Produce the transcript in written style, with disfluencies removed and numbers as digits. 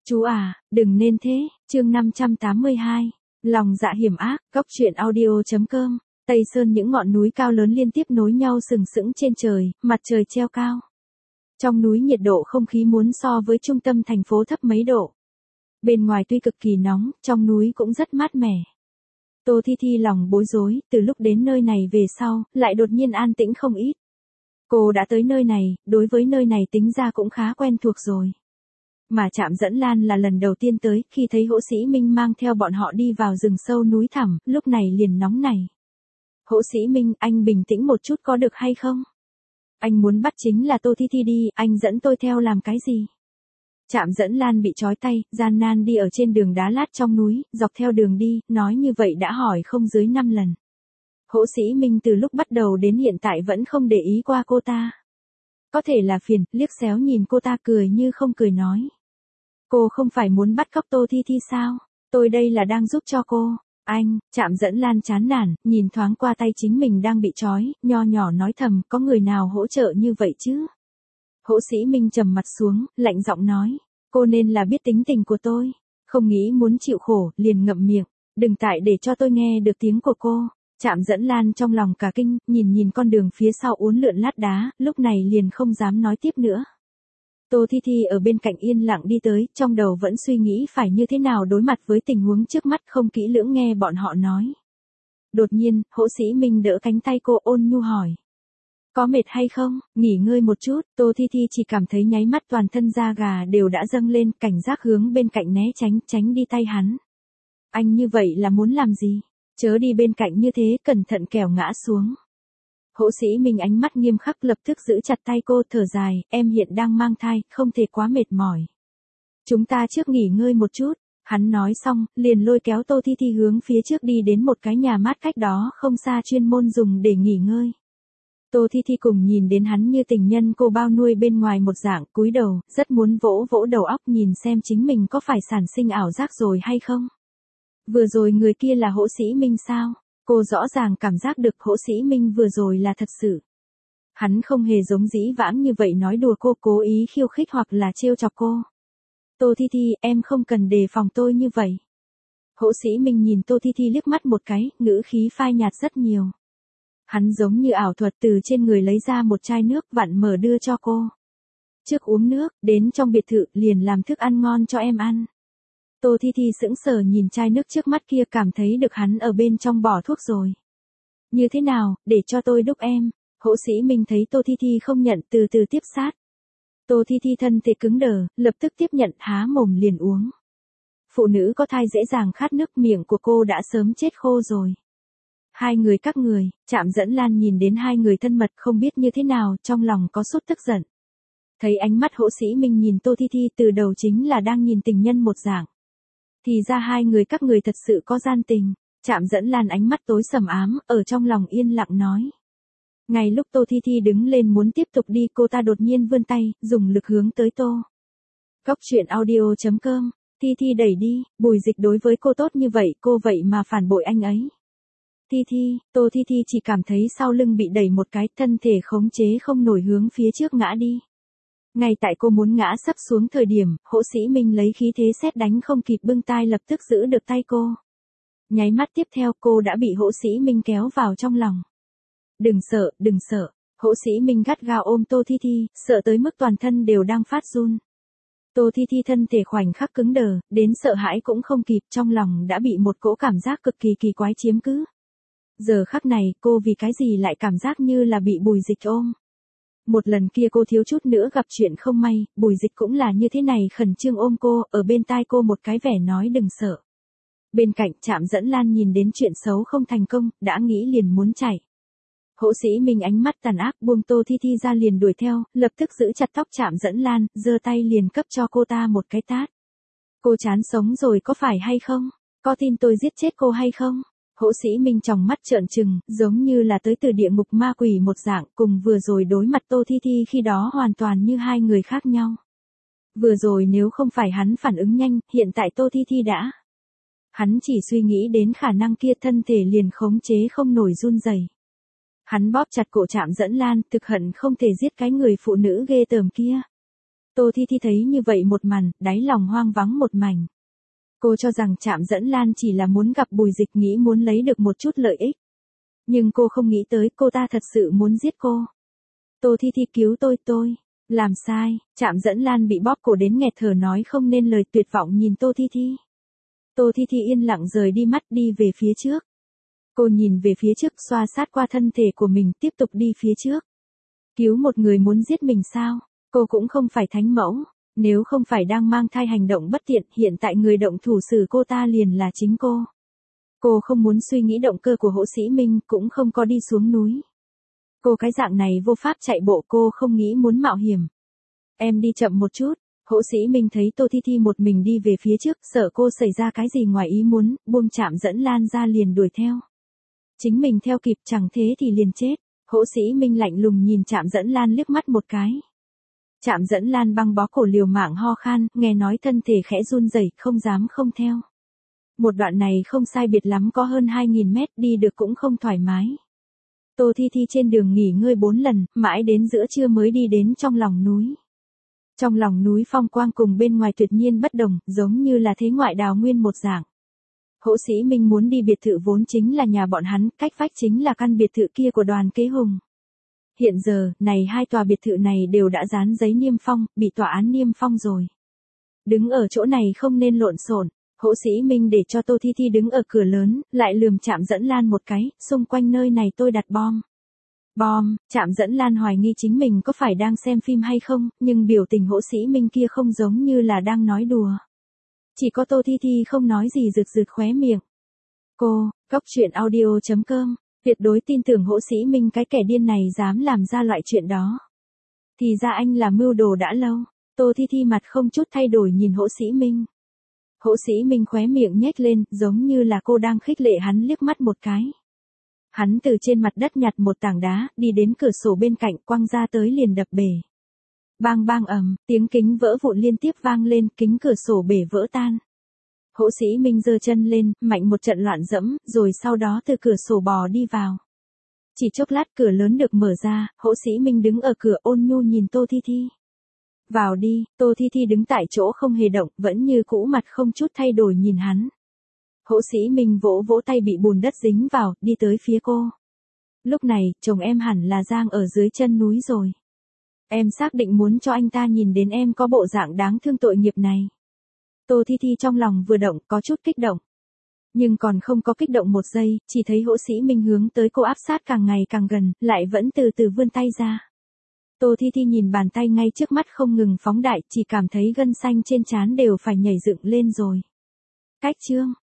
Chú à, đừng nên thế, chương 582, lòng dạ hiểm ác, góc truyện audio.com, Tây Sơn những ngọn núi cao lớn liên tiếp nối nhau sừng sững trên trời, mặt trời treo cao. Trong núi nhiệt độ không khí muốn so với trung tâm thành phố thấp mấy độ. Bên ngoài tuy cực kỳ nóng, trong núi cũng rất mát mẻ. Tô Thi Thi lòng bối rối, từ lúc đến nơi này về sau, lại đột nhiên an tĩnh không ít. Cô đã tới nơi này, đối với nơi này tính ra cũng khá quen thuộc rồi. Mà Trạm Dẫn Lan là lần đầu tiên tới, khi thấy Hỗ Sĩ Minh mang theo bọn họ đi vào rừng sâu núi thẳm, lúc này liền nóng nảy. Hỗ Sĩ Minh, anh bình tĩnh một chút có được hay không? Anh muốn bắt chính là Tô Thi Thi đi, anh dẫn tôi theo làm cái gì? Trạm Dẫn Lan bị trói tay, gian nan đi ở trên đường đá lát trong núi, dọc theo đường đi, nói như vậy đã hỏi không dưới 5 lần. Hỗ Sĩ Minh từ lúc bắt đầu đến hiện tại vẫn không để ý qua cô ta. Có thể là phiền, liếc xéo nhìn cô ta cười như không cười nói. Cô không phải muốn bắt cóc Tô Thi Thi sao? Tôi đây là đang giúp cho cô. Anh, Trạm Dẫn Lan chán nản, nhìn thoáng qua tay chính mình đang bị trói, nho nhỏ nói thầm, có người nào hỗ trợ như vậy chứ? Hỗ Sĩ Minh trầm mặt xuống, lạnh giọng nói, cô nên là biết tính tình của tôi, không nghĩ muốn chịu khổ, liền ngậm miệng, đừng tại để cho tôi nghe được tiếng của cô. Trạm Dẫn Lan trong lòng cả kinh, nhìn con đường phía sau uốn lượn lát đá, lúc này liền không dám nói tiếp nữa. Tô Thi Thi ở bên cạnh yên lặng đi tới, trong đầu vẫn suy nghĩ phải như thế nào đối mặt với tình huống trước mắt, không kỹ lưỡng nghe bọn họ nói. Đột nhiên, Hỗ Sĩ Minh đỡ cánh tay cô, ôn nhu hỏi. Có mệt hay không, nghỉ ngơi một chút. Tô Thi Thi chỉ cảm thấy nháy mắt toàn thân da gà đều đã dâng lên, cảnh giác hướng bên cạnh né tránh đi tay hắn. Anh như vậy là muốn làm gì? Chớ đi bên cạnh như thế, cẩn thận kẻo ngã xuống. Hỗ Sĩ Minh ánh mắt nghiêm khắc lập tức giữ chặt tay cô, thở dài, em hiện đang mang thai, không thể quá mệt mỏi. Chúng ta trước nghỉ ngơi một chút. Hắn nói xong, liền lôi kéo Tô Thi Thi hướng phía trước đi đến một cái nhà mát cách đó không xa chuyên môn dùng để nghỉ ngơi. Tô Thi Thi cùng nhìn đến hắn như tình nhân cô bao nuôi bên ngoài một dạng, cúi đầu, rất muốn vỗ vỗ đầu óc nhìn xem chính mình có phải sản sinh ảo giác rồi hay không. Vừa rồi người kia là Hỗ Sĩ Minh sao? Cô rõ ràng cảm giác được Hỗ Sĩ Minh vừa rồi là thật sự. Hắn không hề giống dĩ vãng như vậy nói đùa cô, cố ý khiêu khích hoặc là trêu chọc cô. Tô Thi Thi, em không cần đề phòng tôi như vậy. Hỗ Sĩ Minh nhìn Tô Thi Thi liếc mắt một cái, ngữ khí phai nhạt rất nhiều. Hắn giống như ảo thuật từ trên người lấy ra một chai nước vặn mở đưa cho cô. Trước uống nước, đến trong biệt thự, liền làm thức ăn ngon cho em ăn. Tô Thi Thi sững sờ nhìn chai nước trước mắt kia, cảm thấy được hắn ở bên trong bỏ thuốc rồi. Như thế nào, để cho tôi đúc em. Hỗ Sĩ Minh thấy Tô Thi Thi không nhận, từ từ tiếp sát. Tô Thi Thi thân thể cứng đờ, lập tức tiếp nhận, há mồm liền uống. Phụ nữ có thai dễ dàng khát nước, miệng của cô đã sớm chết khô rồi. Hai người các người, Trạm Dẫn Lan nhìn đến hai người thân mật không biết như thế nào, trong lòng có chút tức giận. Thấy ánh mắt Hỗ Sĩ Minh nhìn Tô Thi Thi từ đầu chính là đang nhìn tình nhân một dạng. Thì ra hai người các người thật sự có gian tình. Trạm Dẫn Lan ánh mắt tối sầm ám, ở trong lòng yên lặng nói. Ngay lúc Tô Thi Thi đứng lên muốn tiếp tục đi, cô ta đột nhiên vươn tay, dùng lực hướng tới Tô. Góc truyện audio.com, Thi Thi đẩy đi, Bùi Dịch đối với cô tốt như vậy, cô vậy mà phản bội anh ấy. Thi Thi, Tô Thi Thi chỉ cảm thấy sau lưng bị đẩy một cái, thân thể khống chế không nổi hướng phía trước ngã đi. Ngay tại cô muốn ngã sắp xuống thời điểm, Hỗ Sĩ Minh lấy khí thế sét đánh không kịp bưng tai lập tức giữ được tay cô. Nháy mắt tiếp theo cô đã bị Hỗ Sĩ Minh kéo vào trong lòng. Đừng sợ, đừng sợ. Hỗ Sĩ Minh gắt gao ôm Tô Thi Thi, sợ tới mức toàn thân đều đang phát run. Tô Thi Thi thân thể khoảnh khắc cứng đờ, đến sợ hãi cũng không kịp, trong lòng đã bị một cỗ cảm giác cực kỳ kỳ quái chiếm cứ. Giờ khắc này, cô vì cái gì lại cảm giác như là bị Bùi Dịch ôm. Một lần kia cô thiếu chút nữa gặp chuyện không may, Bùi Dịch cũng là như thế này, khẩn trương ôm cô, ở bên tai cô một cái vẻ nói đừng sợ. Bên cạnh Trạm Dẫn Lan nhìn đến chuyện xấu không thành công, đã nghĩ liền muốn chạy. Hỗ Sĩ Minh ánh mắt tàn ác buông Tô Thi Thi ra liền đuổi theo, lập tức giữ chặt tóc Trạm Dẫn Lan, giơ tay liền cấp cho cô ta một cái tát. Cô chán sống rồi có phải hay không? Có tin tôi giết chết cô hay không? Hỗ Sĩ Minh tròng mắt trợn trừng, giống như là tới từ địa ngục ma quỷ một dạng, cùng vừa rồi đối mặt Tô Thi Thi khi đó hoàn toàn như hai người khác nhau. Vừa rồi nếu không phải hắn phản ứng nhanh, hiện tại Tô Thi Thi đã. Hắn chỉ suy nghĩ đến khả năng kia, thân thể liền khống chế không nổi run rẩy. Hắn bóp chặt cổ Trạm Dẫn Lan, thực hận không thể giết cái người phụ nữ ghê tởm kia. Tô Thi Thi thấy như vậy một màn, đáy lòng hoang vắng một mảnh. Cô cho rằng Trạm Dẫn Lan chỉ là muốn gặp Bùi Dịch, nghĩ muốn lấy được một chút lợi ích. Nhưng cô không nghĩ tới cô ta thật sự muốn giết cô. Tô Thi Thi cứu tôi. Làm sai, Trạm Dẫn Lan bị bóp cổ đến nghẹt thở nói không nên lời, tuyệt vọng nhìn Tô Thi Thi. Tô Thi Thi yên lặng rời đi mắt đi về phía trước. Cô nhìn về phía trước, xoa sát qua thân thể của mình, tiếp tục đi phía trước. Cứu một người muốn giết mình sao? Cô cũng không phải thánh mẫu. Nếu không phải đang mang thai hành động bất tiện, hiện tại người động thủ xử cô ta liền là chính cô. Cô không muốn suy nghĩ động cơ của Hỗ Sĩ Minh, cũng không có đi xuống núi. Cô cái dạng này vô pháp chạy bộ, cô không nghĩ muốn mạo hiểm. Em đi chậm một chút. Hỗ Sĩ Minh thấy Tô Thi Thi một mình đi về phía trước, sợ cô xảy ra cái gì ngoài ý muốn, buông Trạm Dẫn Lan ra liền đuổi theo. Chính mình theo kịp, chẳng thế thì liền chết. Hỗ Sĩ Minh lạnh lùng nhìn Trạm Dẫn Lan liếc mắt một cái. Trạm Dẫn Lan băng bó cổ liều mạng ho khan, nghe nói thân thể khẽ run rẩy, không dám không theo. Một đoạn này không sai biệt lắm có hơn 2.000 mét, đi được cũng không thoải mái. Tô Thi Thi trên đường nghỉ ngơi 4 lần, mãi đến giữa trưa mới đi đến trong lòng núi. Trong lòng núi phong quang cùng bên ngoài tuyệt nhiên bất đồng, giống như là thế ngoại đào nguyên một dạng. Hỗ Sĩ Minh muốn đi biệt thự vốn chính là nhà bọn hắn, cách vách chính là căn biệt thự kia của Đoàn Kế Hùng. Hiện giờ, này hai tòa biệt thự này đều đã dán giấy niêm phong, bị tòa án niêm phong rồi. Đứng ở chỗ này không nên lộn xộn. Hỗ Sĩ Minh để cho Tô Thi Thi đứng ở cửa lớn, lại lườm Trạm Dẫn Lan một cái, xung quanh nơi này tôi đặt bom. Bom, Trạm Dẫn Lan hoài nghi chính mình có phải đang xem phim hay không, nhưng biểu tình Hỗ Sĩ Minh kia không giống như là đang nói đùa. Chỉ có Tô Thi Thi không nói gì, rực rực khóe miệng. Cô, Coctruyện.audio.com, tuyệt đối tin tưởng Hỗ Sĩ Minh cái kẻ điên này dám làm ra loại chuyện đó. Thì ra anh là mưu đồ đã lâu. Tô Thi Thi mặt không chút thay đổi nhìn Hỗ Sĩ Minh. Hỗ Sĩ Minh khóe miệng nhếch lên, giống như là cô đang khích lệ hắn liếc mắt một cái. Hắn từ trên mặt đất nhặt một tảng đá, đi đến cửa sổ bên cạnh, quăng ra tới liền đập bể. Bang bang ầm, tiếng kính vỡ vụn liên tiếp vang lên, kính cửa sổ bể vỡ tan. Hỗ Sĩ Minh giơ chân lên, mạnh một trận loạn dẫm, rồi sau đó từ cửa sổ bò đi vào. Chỉ chốc lát cửa lớn được mở ra, Hỗ Sĩ Minh đứng ở cửa ôn nhu nhìn Tô Thi Thi. Vào đi. Tô Thi Thi đứng tại chỗ không hề động, vẫn như cũ mặt không chút thay đổi nhìn hắn. Hỗ Sĩ Minh vỗ vỗ tay bị bùn đất dính vào, đi tới phía cô. Lúc này, chồng em hẳn là Giang ở dưới chân núi rồi. Em xác định muốn cho anh ta nhìn đến em có bộ dạng đáng thương tội nghiệp này. Tô Thi Thi trong lòng vừa động, có chút kích động. Nhưng còn không có kích động một giây, chỉ thấy Hỗ Sĩ Minh hướng tới cô áp sát càng ngày càng gần, lại vẫn từ từ vươn tay ra. Tô Thi Thi nhìn bàn tay ngay trước mắt không ngừng phóng đại, chỉ cảm thấy gân xanh trên trán đều phải nhảy dựng lên rồi. Cách chương